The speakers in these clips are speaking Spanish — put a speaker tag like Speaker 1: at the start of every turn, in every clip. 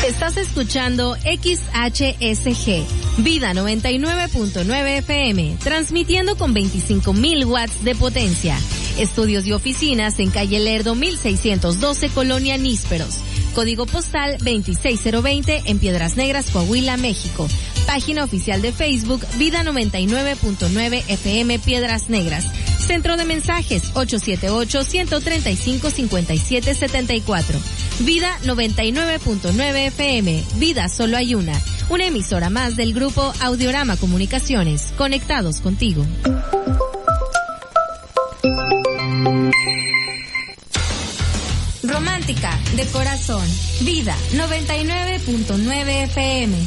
Speaker 1: Estás escuchando XHSG, Vida 99.9 FM, transmitiendo con 25,000 watts de potencia. Estudios y oficinas en calle Lerdo 1612, Colonia Nísperos. Código postal 26020 en Piedras Negras, Coahuila, México. Página oficial de Facebook, Vida 99.9 FM Piedras Negras. Centro de mensajes 878-135-5774. Vida 99.9 FM. Vida solo hay una. Una emisora más del grupo Audiorama Comunicaciones. Conectados contigo. Romántica de corazón. Vida 99.9 FM.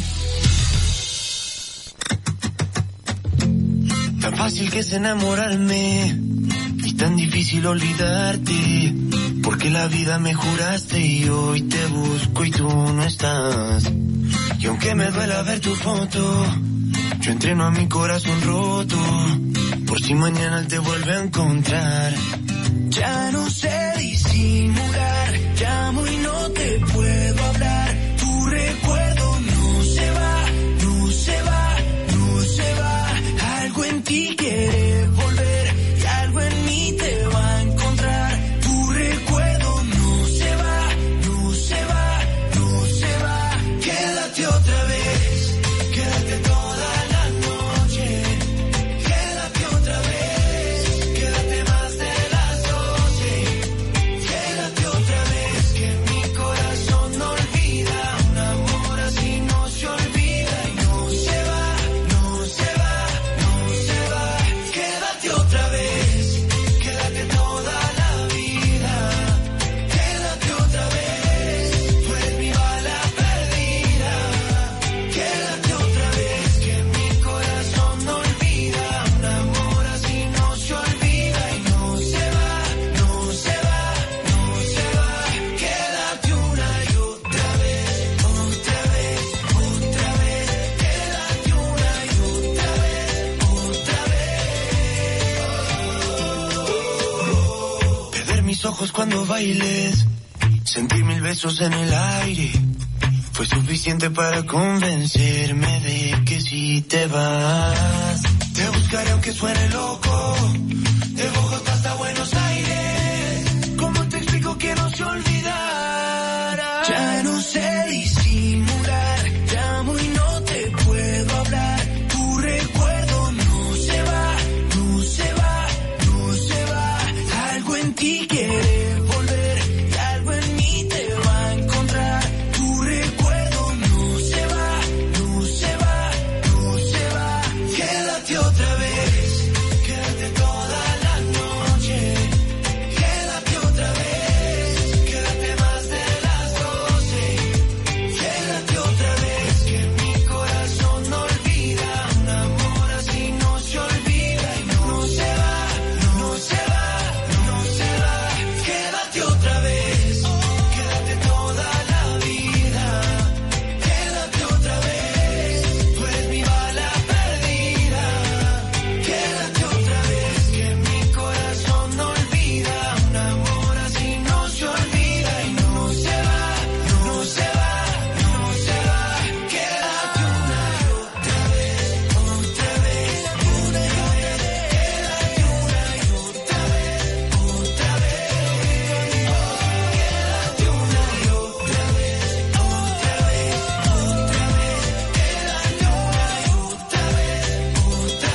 Speaker 2: Tan fácil que es enamorarme y tan difícil olvidarte, porque la vida me juraste y hoy te busco y tú no estás. Y aunque me duela ver tu foto, yo entreno a mi corazón roto, por si mañana te vuelve a encontrar. Ya no sé disimular, llamo y no te puedo hablar. Tu recuerdo no se va, no se va, no se va. Algo en ti quiere volver y algo en mí te va a encontrar. Tu recuerdo no se va, no se va, no se va. Quédate otra vez, quédate toda la noche. Quédate otra vez, quédate más de las 12. Quédate otra vez, que mi corazón no olvida. Un amor así no se olvida y no se va, no se va, no se va. Quédate otra vez, quédate toda la vida. Quédate otra vez, tú eres mi bala perdida. Quédate otra vez, que mi corazón no olvida. Un amor así no se olvida y no se va, no se va, no se va. Quédate una y otra vez, otra vez, otra vez. Quédate una y otra vez, otra vez. Perder mis ojos cuando bailes, sentir 1000 besos en el aire, fue suficiente para convencerme de que si te vas, te buscaré aunque suene loco, de Bogotá hasta Buenos Aires. ¿Cómo te explico que no se olvidara? Ya no sé disimular, llamo y no te puedo hablar. Tu recuerdo no se va, no se va, no se va. Algo en ti quiere volver y algo en mí te va a encontrar. Tu recuerdo no se va, no se va, no se va. Quédate otra vez, quédate toda la noche. Quédate otra vez, quédate más de las 12. Quédate otra vez, que mi corazón no olvida. Un amor así no se olvida y no se va, no se va, no se va. Quédate otra vez, quédate toda la vida. Quédate otra vez, tú eres mi bala perdida. Quédate otra vez, que mi corazón no olvida. Un amor así no se olvida y no se va, no se va, no se va. Quédate una y otra vez, otra vez, una y otra vez. Quédate una y otra vez, otra vez. Quédate una y otra vez, otra vez, otra vez. Quédate una y otra vez, otra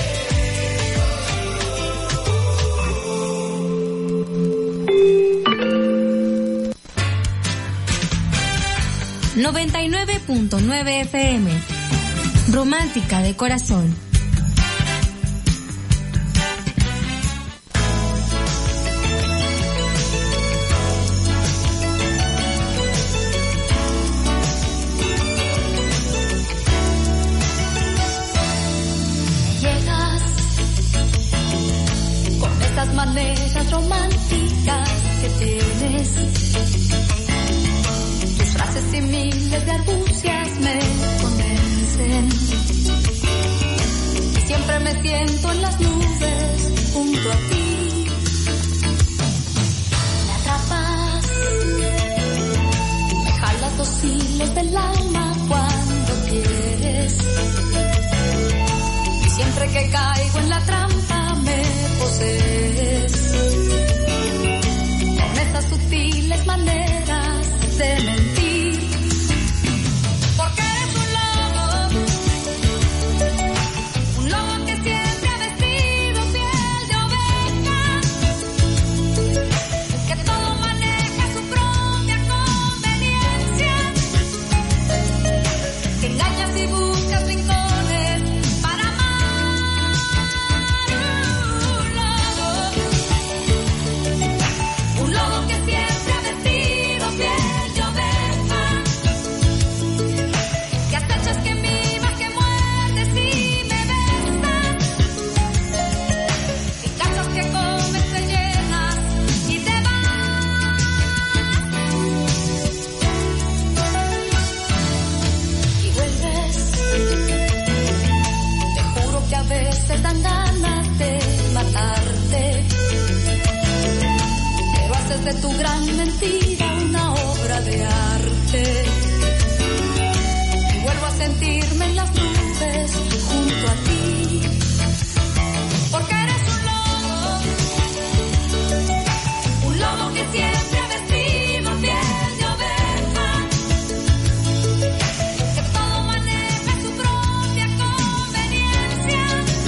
Speaker 1: vez. 99.9 FM. Romántica de corazón.
Speaker 3: Llegas con estas maneras románticas que tienes. Tus frases y miles de argucias me convencen. Y siempre me siento en las nubes junto a ti. Me atrapas, me jalas docile besos del alma cuando quieres. Y siempre que caigo en la trampa me posees. Con esas sutiles maneras de mentir. Porque eres un lobo que siempre ha vestido piel de oveja, que todo maneja su propia conveniencia, que engañas y buscas rincones para amar. Un lobo que siempre ha vestido piel de oveja, que acechas, que mimas, que muerdes y me besas, que cazas, que comes, te llenas y te vas. Y vuelves. Te juro que a veces dan ganas de matarte, pero haces de tu gran mentira una obra de arte. Y vuelvo a sentirme en las nubes junto a ti. Porque eres un lobo que siempre ha vestido piel de oveja, que todo maneja su propia conveniencia,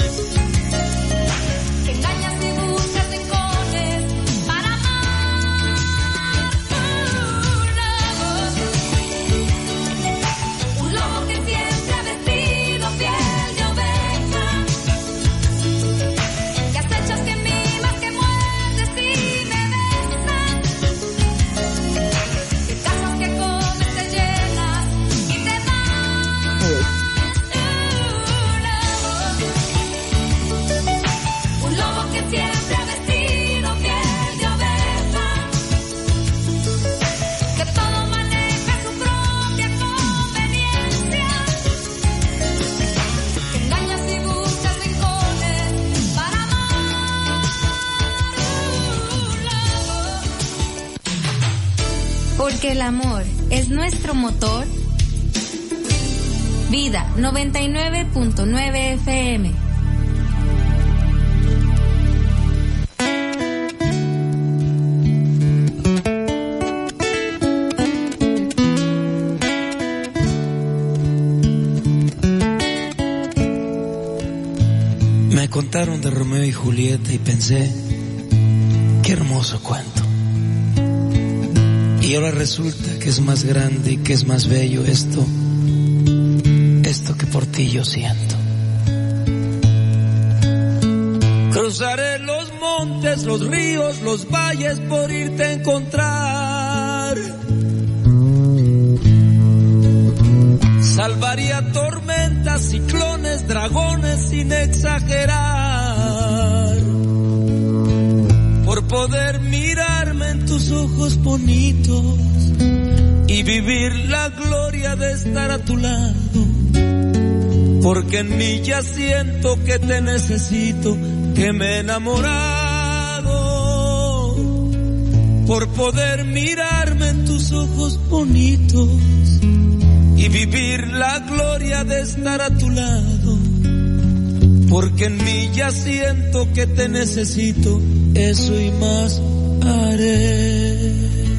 Speaker 3: que engañas y buscas rincones para amar. Un lobo que siempre ha vestido piel de oveja, que acechas, que mimas, que muerdes y me besas, que cazas, que comes, te llenas y te vas. Un lobo que siempre ha vestido piel de oveja, que todo maneja su propia conveniencia, que engañas y buscas rincones para amar.
Speaker 1: Porque el amor es nuestro motor. Vida 99.9 FM.
Speaker 4: Me contaron de Romeo y Julieta y pensé, qué hermoso cuento. Y ahora resulta que es más grande y que es más bello esto que por ti yo siento. Cruzaré los montes, los ríos, los valles por irte a encontrar. Salvaría tormentas, ciclones, dragones sin exagerar, por poder mirarme en tus ojos bonitos y vivir la gloria de estar a tu lado. Porque en mí ya siento que te necesito, que me he enamorado, por poder mirarme en tus ojos bonitos y vivir la gloria de estar a tu lado. Porque en mí ya siento que te necesito, eso y más haré.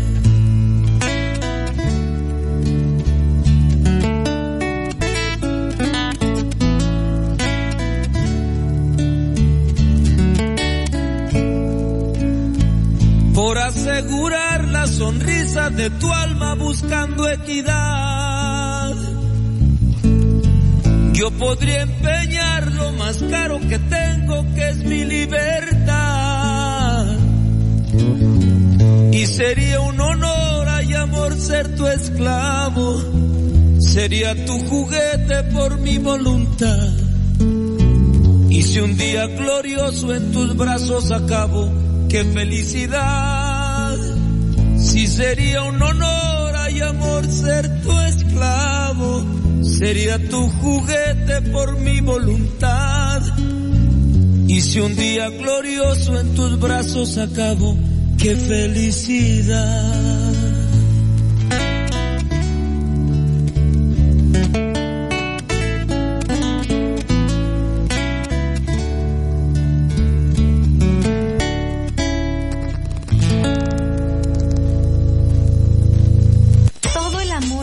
Speaker 4: Por asegurar la sonrisa de tu alma buscando equidad, yo podría empeñar lo más caro que tengo, que es mi libertad. Y sería un honor y amor ser tu esclavo, sería tu juguete por mi voluntad. Y si un día glorioso en tus brazos acabo, qué felicidad. Si sería un honor y amor ser tu esclavo, sería tu juguete por mi voluntad. Y si un día glorioso en tus brazos acabo, qué felicidad.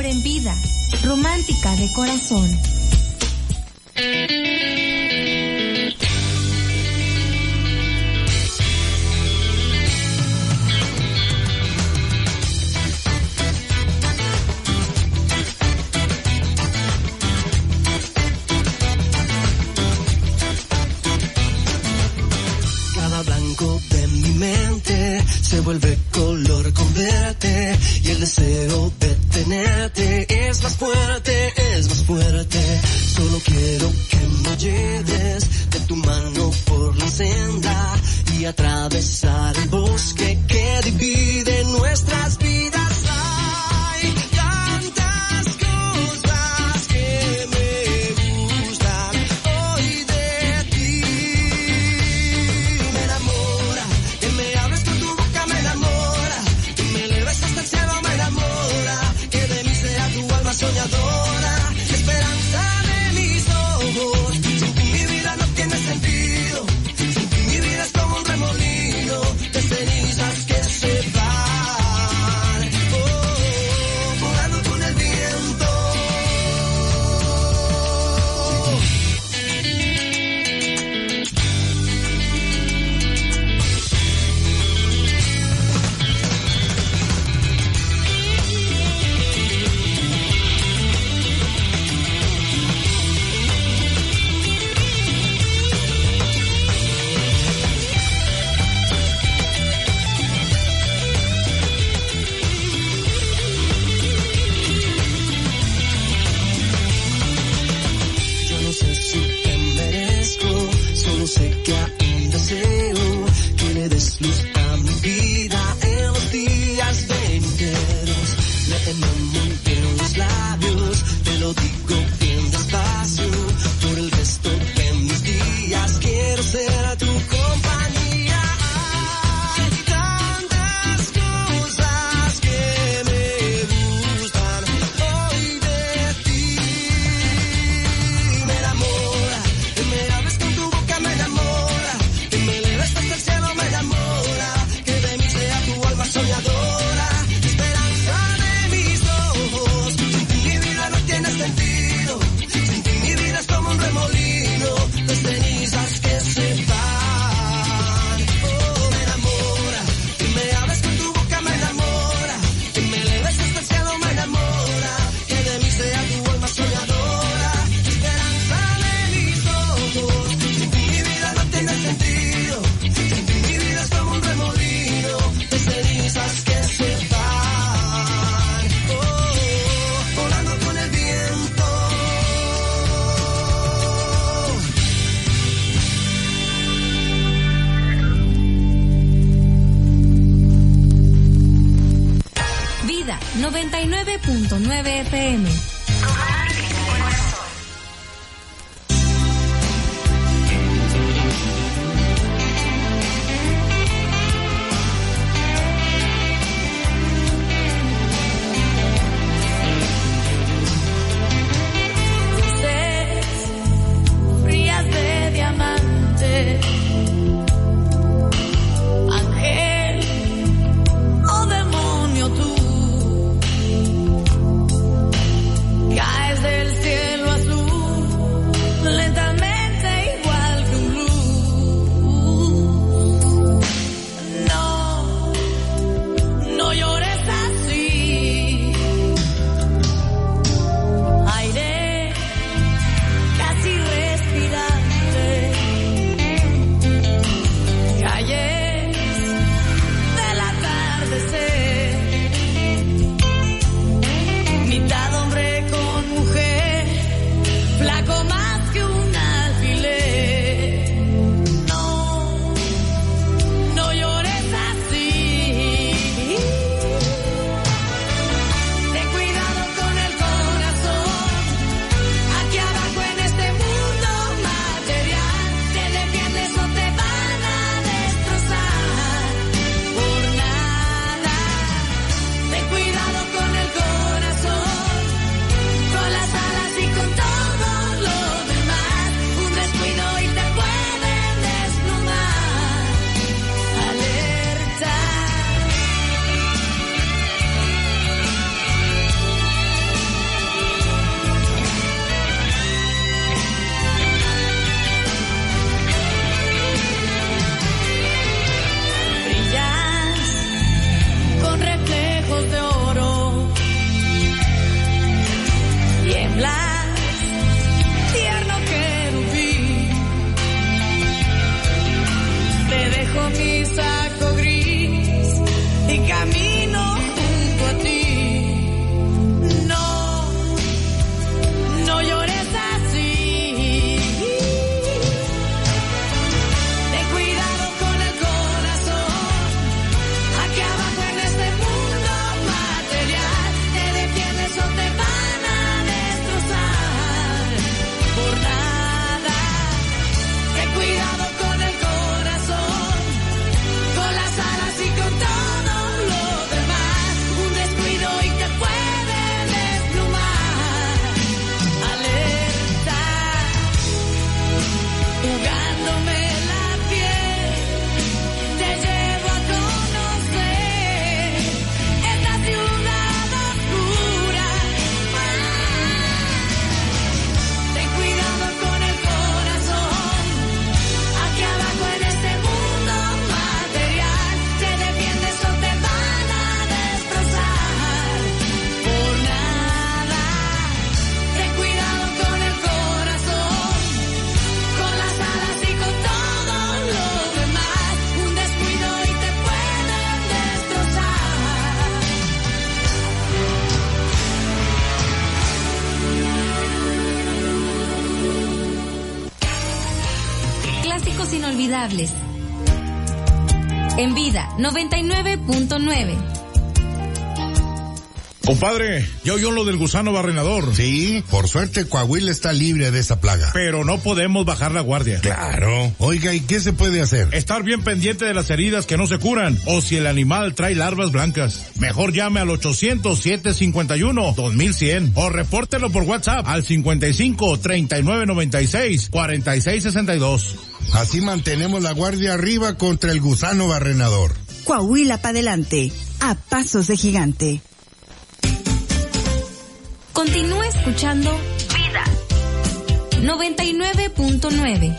Speaker 1: amor en vida, romántica de corazón.
Speaker 5: De mi mente se vuelve color con verte y el deseo de tenerte es más fuerte, es más fuerte. Solo quiero que me lleves de tu mano por la senda y atravesar el bosque que divide nuestras vidas. Hay tantas cosas que me gustan hoy de ti. Me enamora, que me hables con tu boca me enamora, que me eleves hasta el cielo me enamora, que de mí sea tu alma soñadora, esperanza de mis ojos. Sin ti mi vida no tiene sentido, sin ti mi vida es como un remolino de cenizas que se van, volando con el viento. Yo no sé si te merezco, solo sé que aún deseo que le des luz a mi vida en los días venideros. Léeme muy bien los labios, te lo digo bien despacio, por el resto de mis días quiero ser tu compañía. Hay tantas cosas que me gustan hoy de ti. Me enamora, que me hables con tu boca me enamora, que me eleves hasta el cielo me enamora, que de mí sea tu alma soñadora, esperanza de mis ojos. Sin ti mi vida no tiene sentido, sin ti mi vida es como un remolino de cenizas que se van. Me enamora, que me hables con tu boca me enamora, que me eleves hasta el cielo me enamora, que de mí sea tu alma soñadora, esperanza de mis ojos. Sin ti mi vida no tiene sentido, sin ti mi vida es como un remolino de cenizas que se van, volando con el viento.
Speaker 1: Vida 99.9 FM.
Speaker 3: Frías de diamante, ángel o demonio tú, cae
Speaker 1: inolvidables. En Vida 99.9.
Speaker 6: Compadre, ¿ya oyó lo del gusano barrenador?
Speaker 7: Sí, por suerte Coahuila está libre de esa plaga.
Speaker 6: Pero no podemos bajar la guardia.
Speaker 7: Claro. Oiga, ¿y qué se puede hacer?
Speaker 6: Estar bien pendiente de las heridas que no se curan, o si el animal trae larvas blancas. Mejor llame al 800-751-2100 o repórtelo por WhatsApp al 55-3996-4662.
Speaker 7: Así mantenemos la guardia arriba contra el gusano barrenador.
Speaker 8: Coahuila para adelante, a pasos de gigante.
Speaker 1: Continúa escuchando Vida 99.9.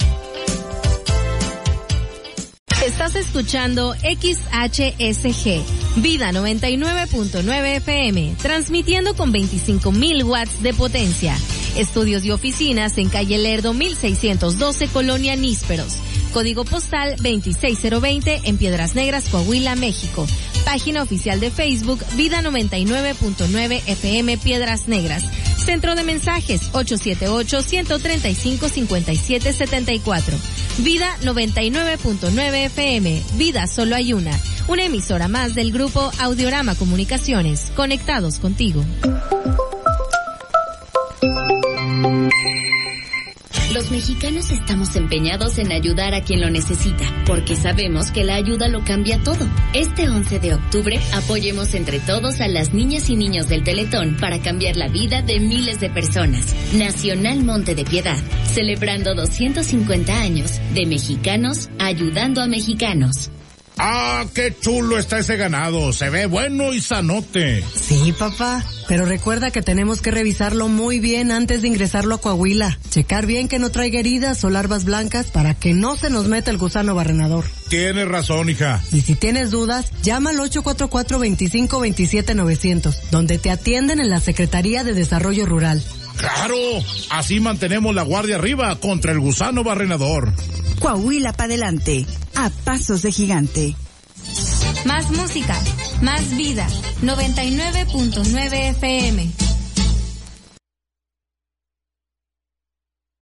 Speaker 1: Estás escuchando XHSG Vida 99.9 FM, transmitiendo con 25,000 watts de potencia. Estudios y oficinas en calle Lerdo 1612, Colonia Nísperos. Código postal 26020 en Piedras Negras, Coahuila, México. Página oficial de Facebook Vida 99.9 FM Piedras Negras. Centro de mensajes 878-135-5774. Vida 99.9 FM. Vida solo hay una. Una emisora más del grupo Audiorama Comunicaciones. Conectados contigo.
Speaker 9: Los mexicanos estamos empeñados en ayudar a quien lo necesita, porque sabemos que la ayuda lo cambia todo. Este 11 de octubre, apoyemos entre todos a las niñas y niños del Teletón para cambiar la vida de miles de personas. Nacional Monte de Piedad, celebrando 250 años de mexicanos ayudando a mexicanos.
Speaker 6: ¡Ah, qué chulo está ese ganado! Se ve bueno y sanote.
Speaker 10: Sí, papá, pero recuerda que tenemos que revisarlo muy bien antes de ingresarlo a Coahuila. Checar bien que no traiga heridas o larvas blancas para que no se nos meta el gusano barrenador.
Speaker 6: Tienes razón, hija.
Speaker 10: Y si tienes dudas, llama al 844-25-27-900, donde te atienden en la Secretaría de Desarrollo Rural.
Speaker 6: ¡Claro! Así mantenemos la guardia arriba contra el gusano barrenador.
Speaker 8: Coahuila para adelante, a pasos de gigante.
Speaker 1: Más música, más vida. 99.9 FM.